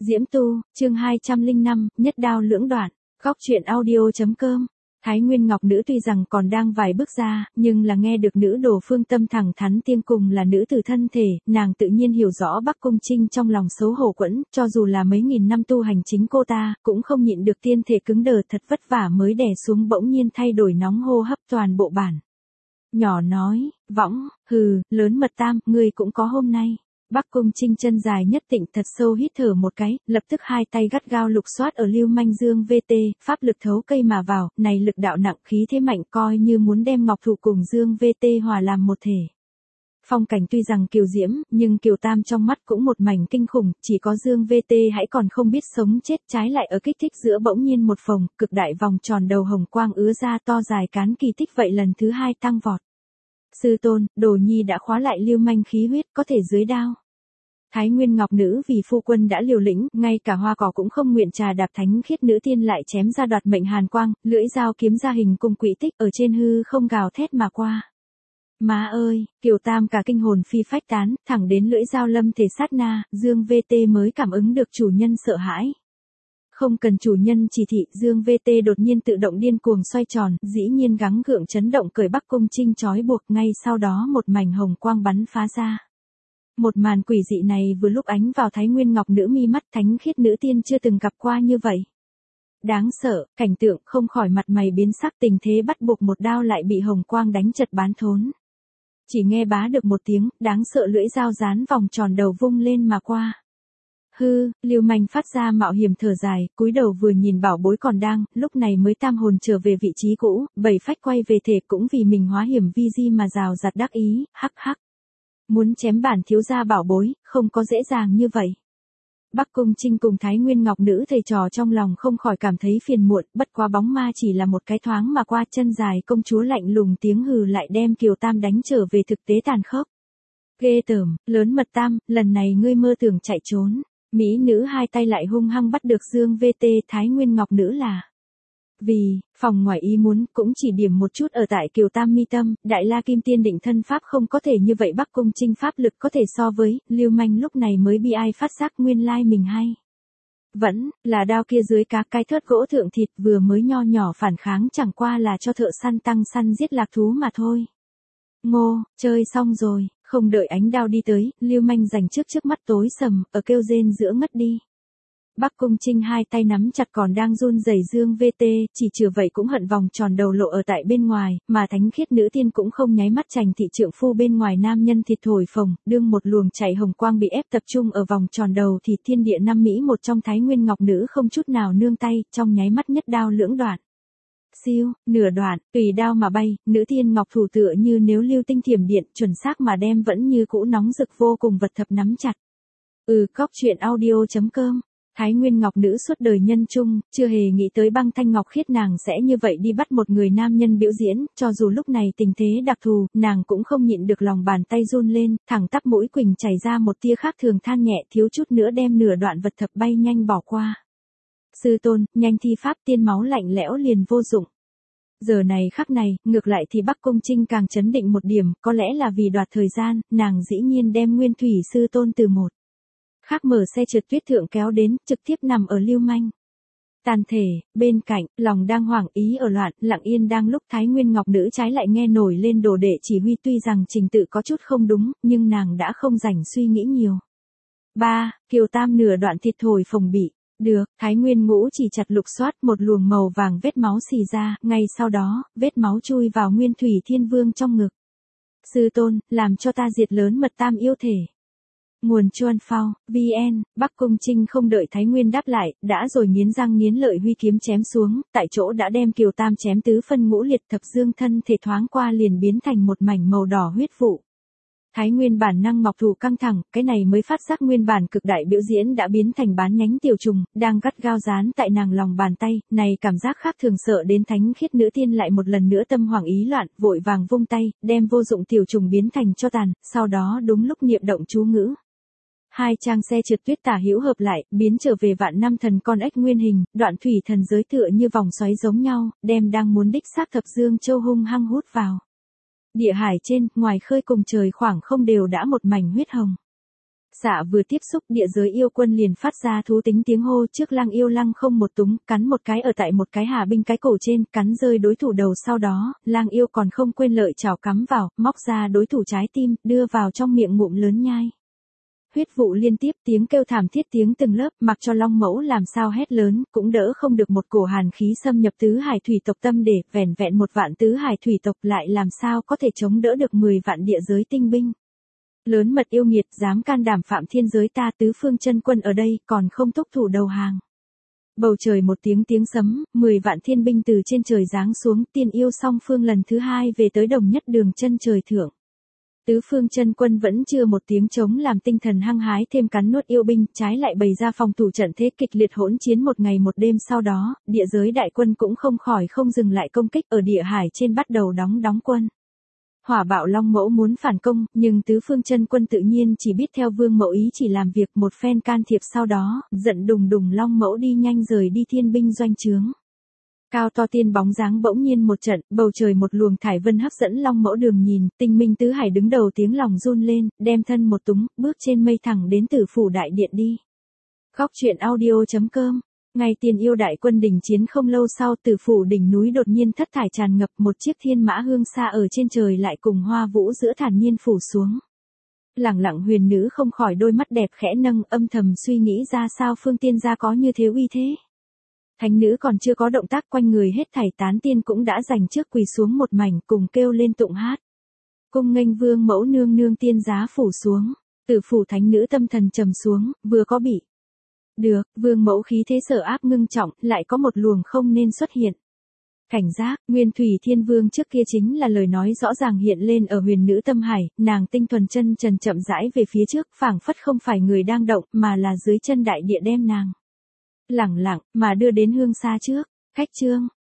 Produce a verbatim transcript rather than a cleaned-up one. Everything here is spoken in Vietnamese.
Diễm Tu, chương hai trăm lẻ năm, nhất đao lưỡng đoạn, góc truyện audio chấm com. Thái Nguyên Ngọc Nữ tuy rằng còn đang vài bước ra, nhưng là nghe được nữ đồ Phương Tâm thẳng thắn tiên cùng là nữ tử thân thể, nàng tự nhiên hiểu rõ Bắc Cung Trinh trong lòng xấu hổ quẫn, cho dù là mấy nghìn năm tu hành chính cô ta, cũng không nhịn được tiên thể cứng đờ thật vất vả mới đè xuống bỗng nhiên thay đổi nóng hô hấp toàn bộ bản. Nhỏ nói, võng, hừ, lớn mật tam, ngươi cũng có hôm nay. Bắc Cung Trinh chân dài nhất tịnh thật sâu hít thở một cái, lập tức hai tay gắt gao lục soát ở Lưu Manh Dương vê tê, pháp lực thấu cây mà vào, này lực đạo nặng khí thế mạnh coi như muốn đem Ngọc Thụ cùng Dương vê tê hòa làm một thể. Phong cảnh tuy rằng kiều diễm, nhưng Kiều Tam trong mắt cũng một mảnh kinh khủng, chỉ có Dương vê tê hãy còn không biết sống chết trái lại ở kích thích giữa bỗng nhiên một phồng, cực đại vòng tròn đầu hồng quang ứa ra to dài cán kỳ tích vậy lần thứ hai tăng vọt. Sư tôn, Đồ Nhi đã khóa lại Lưu Manh khí huyết, có thể dưới đao. Thái Nguyên Ngọc Nữ vì phu quân đã liều lĩnh, ngay cả hoa cỏ cũng không nguyện trà đạp thánh khiết nữ tiên lại chém ra đoạt mệnh hàn quang, lưỡi dao kiếm ra hình cung quỹ tích ở trên hư không gào thét mà qua. Má ơi, Kiều Tam cả kinh hồn phi phách tán, thẳng đến lưỡi dao lâm thể sát na, Dương vê tê mới cảm ứng được chủ nhân sợ hãi. Không cần chủ nhân chỉ thị, Dương vê tê đột nhiên tự động điên cuồng xoay tròn, dĩ nhiên gắng gượng chấn động cởi Bắc Cung Trinh trói buộc, ngay sau đó một mảnh hồng quang bắn phá ra. Một màn quỷ dị này vừa lúc ánh vào Thái Nguyên Ngọc Nữ mi mắt, thánh khiết nữ tiên chưa từng gặp qua như vậy. Đáng sợ, cảnh tượng không khỏi mặt mày biến sắc, tình thế bắt buộc một đao lại bị hồng quang đánh chật bán thốn. Chỉ nghe bá được một tiếng, đáng sợ lưỡi dao dán vòng tròn đầu vung lên mà qua. Hư, Lưu Manh phát ra mạo hiểm thở dài, cúi đầu vừa nhìn bảo bối còn đang, lúc này mới tam hồn trở về vị trí cũ, bảy phách quay về thể cũng vì mình hóa hiểm vi di mà rào rạt đắc ý, hắc hắc. Muốn chém bản thiếu gia bảo bối, không có dễ dàng như vậy. Bắc Cung Trinh cùng Thái Nguyên Ngọc Nữ thầy trò trong lòng không khỏi cảm thấy phiền muộn, bất quá bóng ma chỉ là một cái thoáng mà qua, chân dài công chúa lạnh lùng tiếng hừ lại đem Kiều Tam đánh trở về thực tế tàn khốc. Ghê tởm, lớn mật tam, lần này ngươi mơ tưởng chạy trốn. Mỹ nữ hai tay lại hung hăng bắt được Dương vê tê, Thái Nguyên Ngọc Nữ là. Vì, phòng ngoài ý muốn, cũng chỉ điểm một chút ở tại Kiều Tam mi tâm, Đại La Kim Tiên định thân pháp không có thể như vậy, Bắc Cung Trinh pháp lực có thể so với, Lưu Manh lúc này mới bi ai phát giác nguyên lai mình hay. Vẫn, là đao kia dưới cá cái thớt gỗ thượng thịt vừa mới nho nhỏ phản kháng chẳng qua là cho thợ săn tăng săn giết lạc thú mà thôi. Ngô, chơi xong rồi, không đợi ánh đao đi tới, Lưu Manh giành trước trước mắt tối sầm, ở kêu rên giữa ngất đi. Bắc Cung Trinh hai tay nắm chặt còn đang run rẩy Dương vê tê, chỉ chừa vậy cũng hận vòng tròn đầu lộ ở tại bên ngoài, mà thánh khiết nữ tiên cũng không nháy mắt trành thị trượng phu bên ngoài nam nhân thịt thổi phồng, đương một luồng chảy hồng quang bị ép tập trung ở vòng tròn đầu thì thiên địa năm mỹ một trong Thái Nguyên Ngọc Nữ không chút nào nương tay, trong nháy mắt nhất đao lưỡng đoạn. Siêu, nửa đoạn, tùy đao mà bay, nữ tiên ngọc thủ tựa như nếu lưu tinh thiểm điện, chuẩn xác mà đem vẫn như cũ nóng rực vô cùng vật thập nắm chặt. Ừ, góc truyện audio chấm com. Thái Nguyên Ngọc Nữ suốt đời nhân chung, chưa hề nghĩ tới Băng Thanh Ngọc Khiết nàng sẽ như vậy đi bắt một người nam nhân biểu diễn, cho dù lúc này tình thế đặc thù, nàng cũng không nhịn được lòng bàn tay run lên, thẳng tắp mũi quỳnh chảy ra một tia khác thường than nhẹ, thiếu chút nữa đem nửa đoạn vật thập bay nhanh bỏ qua. Sư tôn, nhanh thi pháp, tiên máu lạnh lẽo liền vô dụng. Giờ này khắc này, ngược lại thì Bắc Cung Trinh càng chấn định một điểm, có lẽ là vì đoạt thời gian, nàng dĩ nhiên đem Nguyên Thủy sư tôn từ một khác mở xe trượt tuyết thượng kéo đến, trực tiếp nằm ở Lưu Manh tàn thể, bên cạnh, lòng đang hoảng ý ở loạn, lặng yên đang lúc Thái Nguyên Ngọc Nữ trái lại nghe nổi lên đồ đệ chỉ huy, tuy rằng trình tự có chút không đúng, nhưng nàng đã không rảnh suy nghĩ nhiều. ba. Kiều Tam nửa đoạn thịt thổi phồng bị. Được, Thái Nguyên Ngũ chỉ chặt lục soát, một luồng màu vàng vết máu xì ra, ngay sau đó, vết máu chui vào Nguyên Thủy Thiên Vương trong ngực. Sư tôn, làm cho ta diệt lớn mật tam yêu thể. Nguồn Chuan Phao, vn, Bắc Cung Trinh không đợi Thái Nguyên đáp lại, đã rồi nghiến răng nghiến lợi huy kiếm chém xuống, tại chỗ đã đem Kiều Tam chém tứ phân ngũ liệt, thập dương thân thể thoáng qua liền biến thành một mảnh màu đỏ huyết vụ. Thái Nguyên bản năng ngọc thủ căng thẳng, cái này mới phát giác nguyên bản cực đại biểu diễn đã biến thành bán nhánh tiểu trùng, đang gắt gao dán tại nàng lòng bàn tay, này cảm giác khác thường sợ đến thánh khiết nữ tiên lại một lần nữa tâm hoảng ý loạn, vội vàng vung tay, đem vô dụng tiểu trùng biến thành cho tàn, sau đó đúng lúc niệm động chú ngữ. Hai trang xe trượt tuyết tả hữu hợp lại, biến trở về vạn năm thần con ếch nguyên hình, đoạn thủy thần giới tựa như vòng xoáy giống nhau, đem đang muốn đích xác thập dương châu hung hăng hút vào. Địa hải trên, ngoài khơi cùng trời khoảng không đều đã một mảnh huyết hồng. Dạ vừa tiếp xúc địa giới yêu quân liền phát ra thú tính tiếng hô trước lang yêu lăng không một túng, cắn một cái ở tại một cái hà binh cái cổ trên, cắn rơi đối thủ đầu sau đó, lang yêu còn không quên lợi chảo cắm vào, móc ra đối thủ trái tim, đưa vào trong miệng ngụm lớn nhai. Huyết vụ liên tiếp tiếng kêu thảm thiết tiếng từng lớp, mặc cho long mẫu làm sao hét lớn, cũng đỡ không được một cổ hàn khí xâm nhập tứ hải thủy tộc tâm để, vẻn vẹn một vạn tứ hải thủy tộc lại làm sao có thể chống đỡ được mười vạn địa giới tinh binh. Lớn mật yêu nghiệt dám can đảm phạm thiên giới ta tứ phương chân quân ở đây còn không thúc thủ đầu hàng. Bầu trời một tiếng tiếng sấm, mười vạn thiên binh từ trên trời giáng xuống, tiên yêu song phương lần thứ hai về tới đồng nhất đường chân trời thượng. Tứ phương chân quân vẫn chưa một tiếng chống làm tinh thần hăng hái thêm cắn nuốt yêu binh, trái lại bày ra phòng thủ trận thế kịch liệt hỗn chiến một ngày một đêm sau đó, địa giới đại quân cũng không khỏi không dừng lại công kích ở địa hải trên bắt đầu đóng đóng quân. Hỏa bạo long mẫu muốn phản công, nhưng tứ phương chân quân tự nhiên chỉ biết theo vương mẫu ý chỉ làm việc một phen can thiệp sau đó, giận đùng đùng long mẫu đi nhanh rời đi thiên binh doanh trướng. Cao to tiên bóng dáng bỗng nhiên một trận, bầu trời một luồng thải vân hấp dẫn long mẫu đường nhìn, tinh minh tứ hải đứng đầu tiếng lòng run lên, đem thân một túng, bước trên mây thẳng đến tử phủ đại điện đi. Góc truyện audio chấm com. Ngày tiền yêu đại quân đình chiến không lâu sau tử phủ đỉnh núi đột nhiên thất thải tràn ngập, một chiếc thiên mã hương xa ở trên trời lại cùng hoa vũ giữa thản nhiên phủ xuống. Lẳng lặng huyền nữ không khỏi đôi mắt đẹp khẽ nâng, âm thầm suy nghĩ ra sao phương tiên gia có như thế uy thế. Thánh nữ còn chưa có động tác, quanh người hết thảy tán tiên cũng đã giành trước quỳ xuống một mảnh cùng kêu lên tụng hát. Cung nghênh vương mẫu nương nương tiên giá phủ xuống, tử phủ thánh nữ tâm thần trầm xuống, vừa có bị. Được, vương mẫu khí thế sở áp ngưng trọng, lại có một luồng không nên xuất hiện. Cảnh giác, Nguyên Thủy Thiên Vương trước kia chính là lời nói rõ ràng hiện lên ở huyền nữ tâm hải, nàng tinh thuần chân trần chậm rãi về phía trước, phảng phất không phải người đang động, mà là dưới chân đại địa đem nàng. Lẳng lặng, mà đưa đến hương xa trước, khách trương,